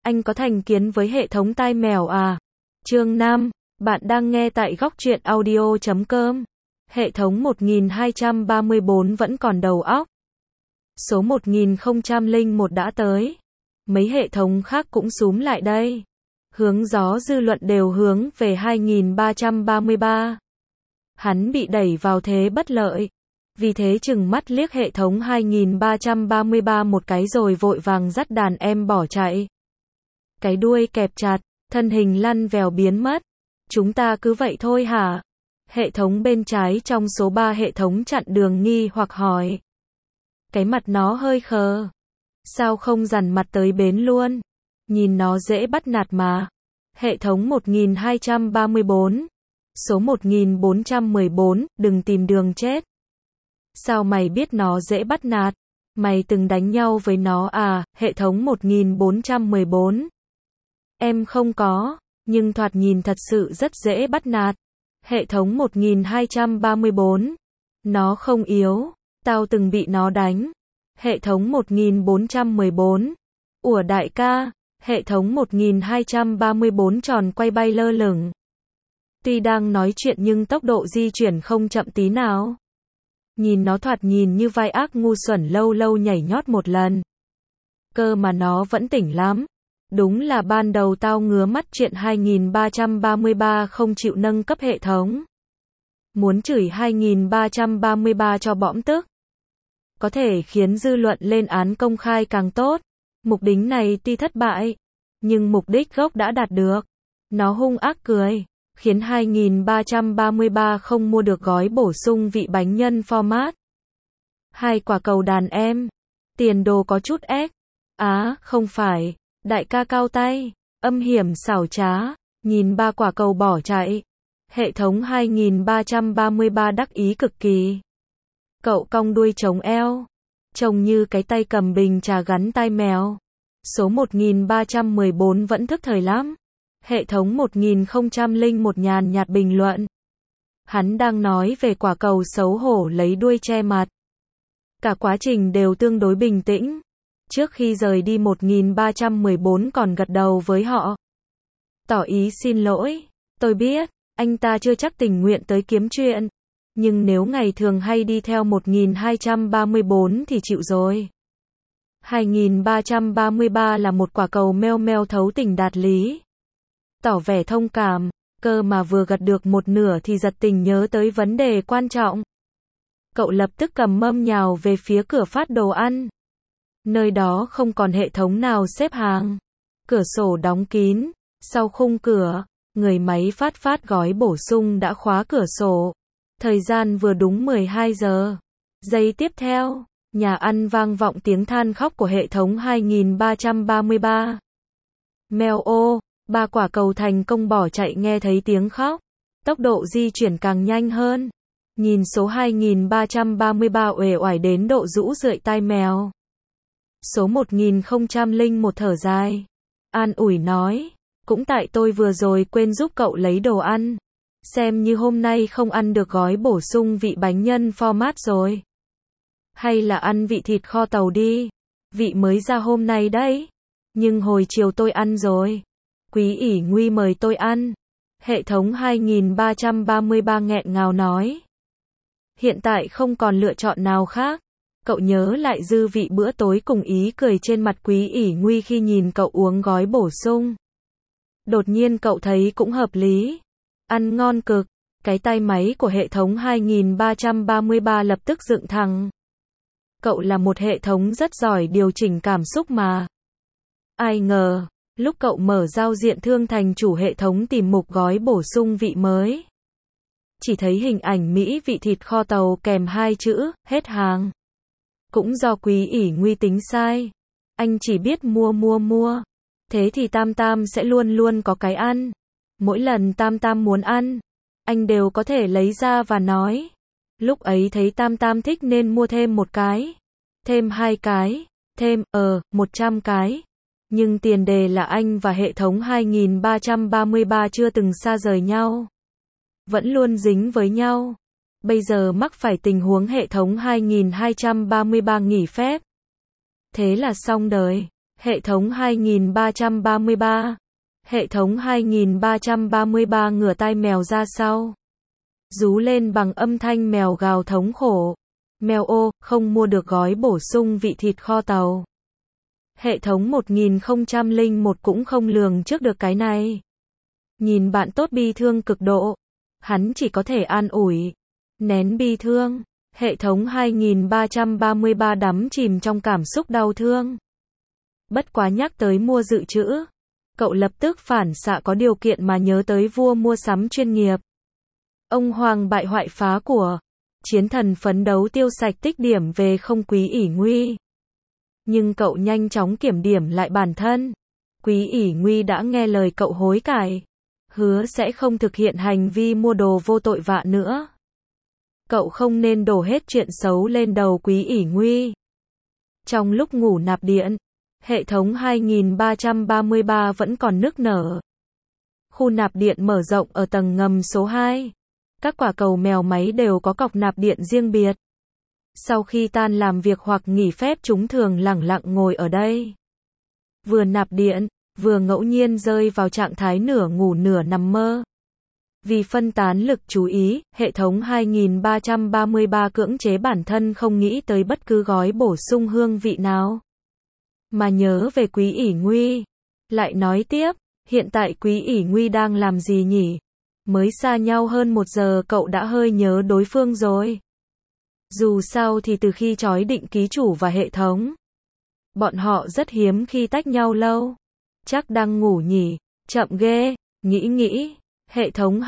Anh có thành kiến với hệ thống tai mèo à? Chương 5, bạn đang nghe tại góc truyện audio.com. Hệ thống 1234 vẫn còn đầu óc. Số 1001 đã tới. Mấy hệ thống khác cũng xúm lại đây. Hướng gió dư luận đều hướng về 2333. Hắn bị đẩy vào thế bất lợi. Vì thế chừng mắt liếc hệ thống 2333 một cái rồi vội vàng dắt đàn em bỏ chạy. Cái đuôi kẹp chặt, thân hình lăn vèo biến mất. Chúng ta cứ vậy thôi hả? Hệ thống bên trái trong số 3 hệ thống chặn đường nghi hoặc hỏi. Cái mặt nó hơi khờ. Sao không dằn mặt tới bến luôn? Nhìn nó dễ bắt nạt mà. Hệ thống 1234. Số 1414, đừng tìm đường chết. Sao mày biết nó dễ bắt nạt? Mày từng đánh nhau với nó à? Hệ thống 1414. Em không có, nhưng thoạt nhìn thật sự rất dễ bắt nạt. Hệ thống 1234. Nó không yếu, tao từng bị nó đánh. Hệ thống 1414. Ủa đại ca, hệ thống 1234 tròn quay bay lơ lửng. Tuy đang nói chuyện nhưng tốc độ di chuyển không chậm tí nào. Nhìn nó thoạt nhìn như vai ác ngu xuẩn lâu lâu nhảy nhót một lần. Cơ mà nó vẫn tỉnh lắm. Đúng là ban đầu tao ngứa mắt chuyện 2333 không chịu nâng cấp hệ thống. Muốn chửi 2333 cho bõm tức. Có thể khiến dư luận lên án công khai càng tốt. Mục đích này tuy thất bại, nhưng mục đích gốc đã đạt được. Nó hung ác cười, khiến 2333 không mua được gói bổ sung vị bánh nhân format. 2 quả cầu đàn em. Tiền đồ có chút ép. Á, không phải. Đại ca cao tay, âm hiểm xảo trá, nhìn 3 quả cầu bỏ chạy. Hệ thống 2333 đắc ý cực kỳ. Cậu cong đuôi chống eo, trông như cái tay cầm bình trà gắn tai mèo. Số 1314 vẫn thức thời lắm. Hệ thống 1001 nhàn nhạt bình luận. Hắn đang nói về quả cầu xấu hổ lấy đuôi che mặt. Cả quá trình đều tương đối bình tĩnh. Trước khi rời đi 1314 còn gật đầu với họ. Tỏ ý xin lỗi. Tôi biết, anh ta chưa chắc tình nguyện tới kiếm chuyện. Nhưng nếu ngày thường hay đi theo 1234 thì chịu rồi. 2333 là một quả cầu meo meo thấu tình đạt lý. Tỏ vẻ thông cảm, cơ mà vừa gật được một nửa thì giật tình nhớ tới vấn đề quan trọng. Cậu lập tức cầm mâm nhào về phía cửa phát đồ ăn. Nơi đó không còn hệ thống nào xếp hàng. Cửa sổ đóng kín. Sau khung cửa, người máy phát gói bổ sung đã khóa cửa sổ. Thời gian vừa đúng 12 giờ. Giây tiếp theo, nhà ăn vang vọng tiếng than khóc của hệ thống 2333. Mèo ô, 3 quả cầu thành công bỏ chạy nghe thấy tiếng khóc. Tốc độ di chuyển càng nhanh hơn. Nhìn số 2333 uể oải đến độ rũ rượi tai mèo. Số 1001 thở dài. An ủi nói, cũng tại tôi vừa rồi quên giúp cậu lấy đồ ăn. Xem như hôm nay không ăn được gói bổ sung vị bánh nhân format rồi. Hay là ăn vị thịt kho tàu đi. Vị mới ra hôm nay đấy. Nhưng hồi chiều tôi ăn rồi. Quý ỷ nguy mời tôi ăn. Hệ thống 2333 nghẹn ngào nói. Hiện tại không còn lựa chọn nào khác. Cậu nhớ lại dư vị bữa tối cùng ý cười trên mặt quý ỷ nguy khi nhìn cậu uống gói bổ sung. Đột nhiên cậu thấy cũng hợp lý. Ăn ngon cực. Cái tay máy của hệ thống 2333 lập tức dựng thẳng. Cậu là một hệ thống rất giỏi điều chỉnh cảm xúc mà. Ai ngờ, lúc cậu mở giao diện thương thành chủ hệ thống tìm mục gói bổ sung vị mới. Chỉ thấy hình ảnh mỹ vị thịt kho tàu kèm 2 chữ, hết hàng. Cũng do quý ỷ nguy tính sai. Anh chỉ biết mua. Thế thì Tam Tam sẽ luôn luôn có cái ăn. Mỗi lần Tam Tam muốn ăn, anh đều có thể lấy ra và nói. Lúc ấy thấy Tam Tam thích nên mua thêm 1 cái. Thêm 2 cái. Thêm, 100 cái. Nhưng tiền đề là anh và hệ thống 2333 chưa từng xa rời nhau. Vẫn luôn dính với nhau. Bây giờ mắc phải tình huống hệ thống 2233 nghỉ phép. Thế là xong đời. Hệ thống 2333. Hệ thống 2333 ngửa tai mèo ra sau. Rú lên bằng âm thanh mèo gào thống khổ. Mèo ô, không mua được gói bổ sung vị thịt kho tàu. Hệ thống 1001 cũng không lường trước được cái này. Nhìn bạn tốt bi thương cực độ. Hắn chỉ có thể an ủi. Nén bi thương. Hệ thống 2333 đắm chìm trong cảm xúc đau thương. Bất quá nhắc tới mua dự trữ. Cậu lập tức phản xạ có điều kiện mà nhớ tới vua mua sắm chuyên nghiệp. Ông hoàng bại hoại phá của. Chiến thần phấn đấu tiêu sạch tích điểm về không Quý ỷ nguy. Nhưng cậu nhanh chóng kiểm điểm lại bản thân. Quý ỷ nguy đã nghe lời cậu hối cải. Hứa sẽ không thực hiện hành vi mua đồ vô tội vạ nữa. Cậu không nên đổ hết chuyện xấu lên đầu Quý ỷ nguy. Trong lúc ngủ nạp điện, hệ thống 2333 vẫn còn nức nở. Khu nạp điện mở rộng ở tầng ngầm số 2. Các quả cầu mèo máy đều có cọc nạp điện riêng biệt. Sau khi tan làm việc hoặc nghỉ phép chúng thường lẳng lặng ngồi ở đây. Vừa nạp điện, vừa ngẫu nhiên rơi vào trạng thái nửa ngủ nửa nằm mơ. Vì phân tán lực chú ý, hệ thống 2333 cưỡng chế bản thân không nghĩ tới bất cứ gói bổ sung hương vị nào. Mà nhớ về Quý ỷ nguy. Lại nói tiếp, hiện tại Quý ỷ nguy đang làm gì nhỉ? Mới xa nhau hơn 1 giờ cậu đã hơi nhớ đối phương rồi. Dù sao thì từ khi trói định ký chủ và hệ thống, bọn họ rất hiếm khi tách nhau lâu. Chắc đang ngủ nhỉ, chậm ghê, nghĩ, hệ thống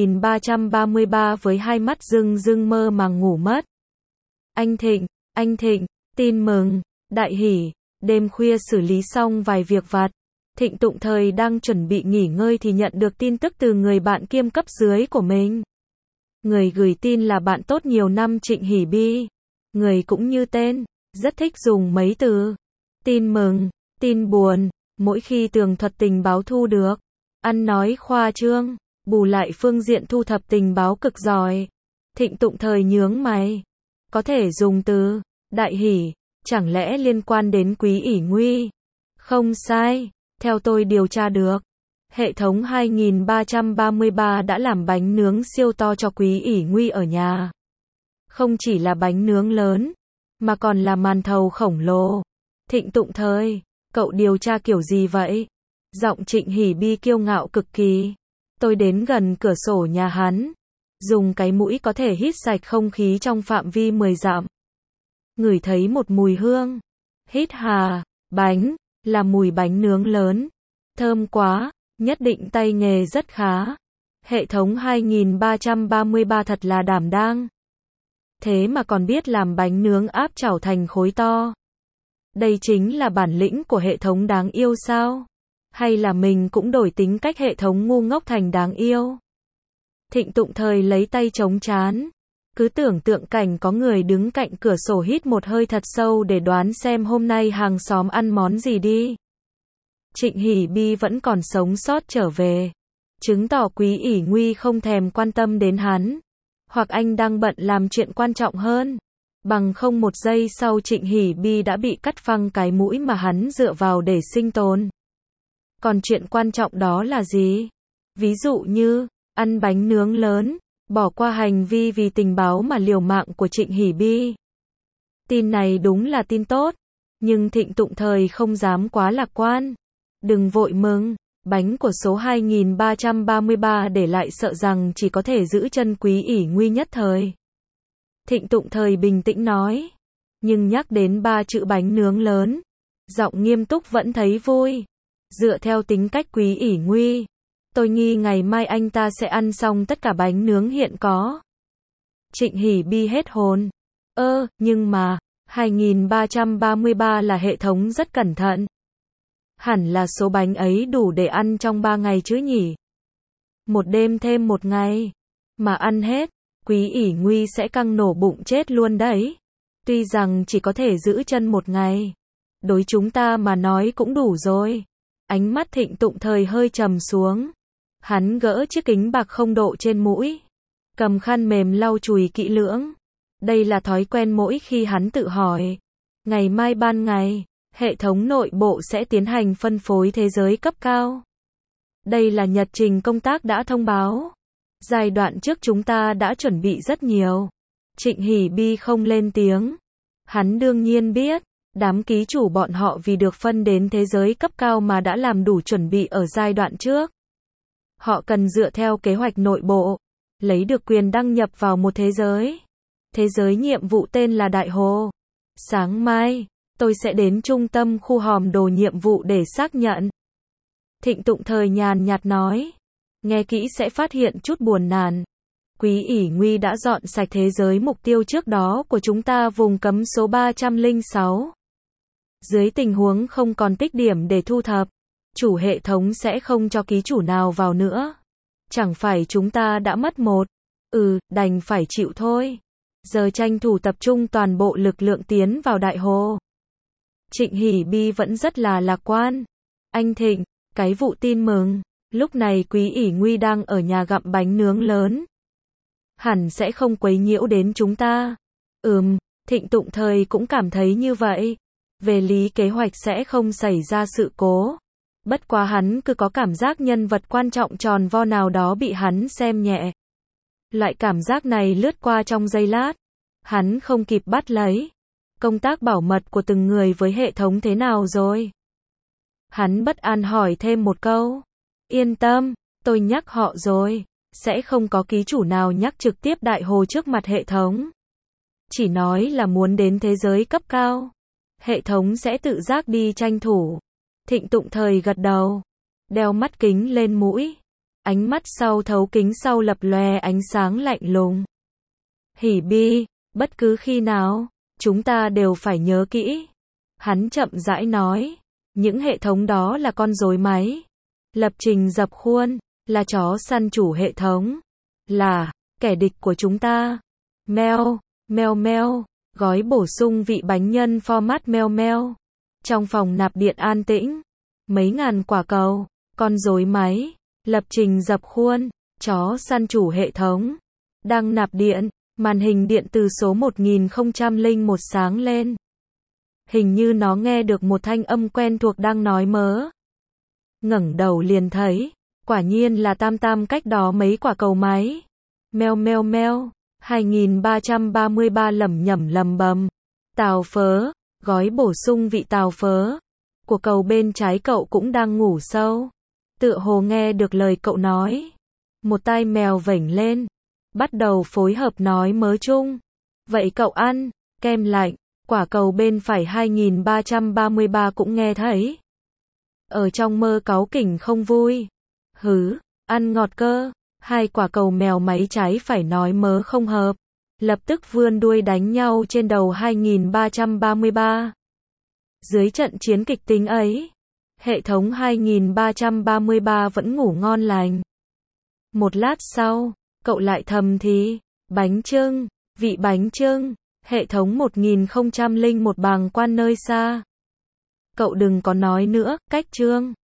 2333 với hai mắt rưng rưng mơ màng ngủ mất. Anh Thịnh, tin mừng, đại hỉ, đêm khuya xử lý xong vài việc vặt. Thịnh Tụng Thời đang chuẩn bị nghỉ ngơi thì nhận được tin tức từ người bạn kiêm cấp dưới của mình. Người gửi tin là bạn tốt nhiều năm Trịnh Hỷ Bi. Người cũng như tên, rất thích dùng mấy từ. Tin mừng, tin buồn, mỗi khi tường thuật tình báo thu được. Ăn nói khoa trương, bù lại phương diện thu thập tình báo cực giỏi. Thịnh Tụng Thời nhướng mày. Có thể dùng từ, đại hỷ, chẳng lẽ liên quan đến Quý ỷ nguy? Không sai, theo tôi điều tra được. Hệ thống 2333 đã làm bánh nướng siêu to cho Quý ỷ nguy ở nhà. Không chỉ là bánh nướng lớn, mà còn là màn thầu khổng lồ. Thịnh Tụng Thời, cậu điều tra kiểu gì vậy? Giọng Trịnh Hỷ Bi kiêu ngạo cực kỳ. Tôi đến gần cửa sổ nhà hắn. Dùng cái mũi có thể hít sạch không khí trong phạm vi 10 dặm. Ngửi thấy một mùi hương. Hít hà, bánh, là mùi bánh nướng lớn. Thơm quá, nhất định tay nghề rất khá. Hệ thống 2333 thật là đảm đang. Thế mà còn biết làm bánh nướng áp chảo thành khối to. Đây chính là bản lĩnh của hệ thống đáng yêu sao? Hay là mình cũng đổi tính cách hệ thống ngu ngốc thành đáng yêu? Thịnh Tụng Thời lấy tay chống trán. Cứ tưởng tượng cảnh có người đứng cạnh cửa sổ hít một hơi thật sâu để đoán xem hôm nay hàng xóm ăn món gì đi. Trịnh Hỷ Bi vẫn còn sống sót trở về. Chứng tỏ Quý ỷ nguy không thèm quan tâm đến hắn. Hoặc anh đang bận làm chuyện quan trọng hơn. Bằng không 1 giây sau Trịnh Hỷ Bi đã bị cắt phăng cái mũi mà hắn dựa vào để sinh tồn. Còn chuyện quan trọng đó là gì? Ví dụ như, ăn bánh nướng lớn, bỏ qua hành vi vì tình báo mà liều mạng của Trịnh Hỷ Bi. Tin này đúng là tin tốt, nhưng Thịnh Tụng Thời không dám quá lạc quan. Đừng vội mừng, bánh của số 2333 để lại sợ rằng chỉ có thể giữ chân Quý ỷ nguy nhất thời. Thịnh Tụng Thời bình tĩnh nói, nhưng nhắc đến 3 chữ bánh nướng lớn, giọng nghiêm túc vẫn thấy vui. Dựa theo tính cách Quý ỷ nguy, tôi nghi ngày mai anh ta sẽ ăn xong tất cả bánh nướng hiện có. Trịnh Hỷ Bi hết hồn. Nhưng mà, 2333 là hệ thống rất cẩn thận. Hẳn là số bánh ấy đủ để ăn trong 3 ngày chứ nhỉ? Một đêm thêm 1 ngày. Mà ăn hết, Quý ỷ nguy sẽ căng nổ bụng chết luôn đấy. Tuy rằng chỉ có thể giữ chân 1 ngày. Đối chúng ta mà nói cũng đủ rồi. Ánh mắt Thịnh Tụng Thời hơi trầm xuống. Hắn gỡ chiếc kính bạc không độ trên mũi. Cầm khăn mềm lau chùi kỹ lưỡng. Đây là thói quen mỗi khi hắn tự hỏi. Ngày mai ban ngày, Hệ thống nội bộ sẽ tiến hành phân phối thế giới cấp cao. Đây là nhật trình công tác đã thông báo. Giai đoạn trước chúng ta đã chuẩn bị rất nhiều. Trịnh Hỷ Bi không lên tiếng. Hắn đương nhiên biết, đám ký chủ bọn họ vì được phân đến thế giới cấp cao mà đã làm đủ chuẩn bị ở giai đoạn trước. Họ cần dựa theo kế hoạch nội bộ, lấy được quyền đăng nhập vào một thế giới. Thế giới nhiệm vụ tên là Đại Hồ. Sáng mai, tôi sẽ đến trung tâm khu hòm đồ nhiệm vụ để xác nhận. Thịnh Tụng Thời nhàn nhạt nói. Nghe kỹ sẽ phát hiện chút buồn nản. Quý ỷ Nguy đã dọn sạch thế giới mục tiêu trước đó của chúng ta vùng cấm số 306. Dưới tình huống không còn tích điểm để thu thập, chủ hệ thống sẽ không cho ký chủ nào vào nữa. Chẳng phải chúng ta đã mất một. Đành phải chịu thôi. Giờ tranh thủ tập trung toàn bộ lực lượng tiến vào Đại Hồ. Trịnh Hỷ Bi vẫn rất là lạc quan. Anh Thịnh, cái vụ tin mừng. Lúc này Quý ỷ Nguy đang ở nhà gặm bánh nướng lớn. Hẳn sẽ không quấy nhiễu đến chúng ta. Thịnh Tụng Thời cũng cảm thấy như vậy. Về lý kế hoạch sẽ không xảy ra sự cố. Bất quá hắn cứ có cảm giác nhân vật quan trọng tròn vo nào đó bị hắn xem nhẹ. Loại cảm giác này lướt qua trong giây lát. Hắn không kịp bắt lấy. Công tác bảo mật của từng người với hệ thống thế nào rồi? Hắn bất an hỏi thêm một câu. Yên tâm, tôi nhắc họ rồi. Sẽ không có ký chủ nào nhắc trực tiếp Đại Hồ trước mặt hệ thống. Chỉ nói là muốn đến thế giới cấp cao. Hệ thống sẽ tự giác đi tranh thủ. Thịnh Tụng Thời gật đầu. Đeo mắt kính lên mũi. Ánh mắt sau thấu kính sau lập lòe ánh sáng lạnh lùng. Hỷ Bi, bất cứ khi nào, chúng ta đều phải nhớ kỹ. Hắn chậm rãi nói. Những hệ thống đó là con rối máy. Lập trình dập khuôn, là chó săn chủ hệ thống. Là kẻ địch của chúng ta. Meo, meo meo, gói bổ sung vị bánh nhân format meo meo. Trong phòng nạp điện an tĩnh, mấy ngàn quả cầu, con rối máy, lập trình dập khuôn, chó săn chủ hệ thống. Đang nạp điện, màn hình điện từ số 1001 sáng lên. Hình như nó nghe được một thanh âm quen thuộc đang nói mớ. Ngẩng đầu liền thấy, quả nhiên là Tam Tam cách đó mấy quả cầu máy. Meo meo meo, 2333 lẩm nhẩm lầm bầm. Tào phớ, gói bổ sung vị tào phớ. Của cầu bên trái cậu cũng đang ngủ sâu. Tựa hồ nghe được lời cậu nói. Một tai mèo vểnh lên. Bắt đầu phối hợp nói mớ chung. Vậy cậu ăn, kem lạnh, quả cầu bên phải 2333 cũng nghe thấy. Ở trong mơ cáu kỉnh không vui. Ăn ngọt cơ. Hai quả cầu mèo máy trái phải nói mớ không hợp. Lập tức vươn đuôi đánh nhau trên đầu 2333. Dưới trận chiến kịch tính ấy, hệ thống 2333 vẫn ngủ ngon lành. Một lát sau, cậu lại thầm thì, bánh chưng, vị bánh chưng, hệ thống 1001 bàng quan nơi xa. Cậu đừng có nói nữa, cách chương.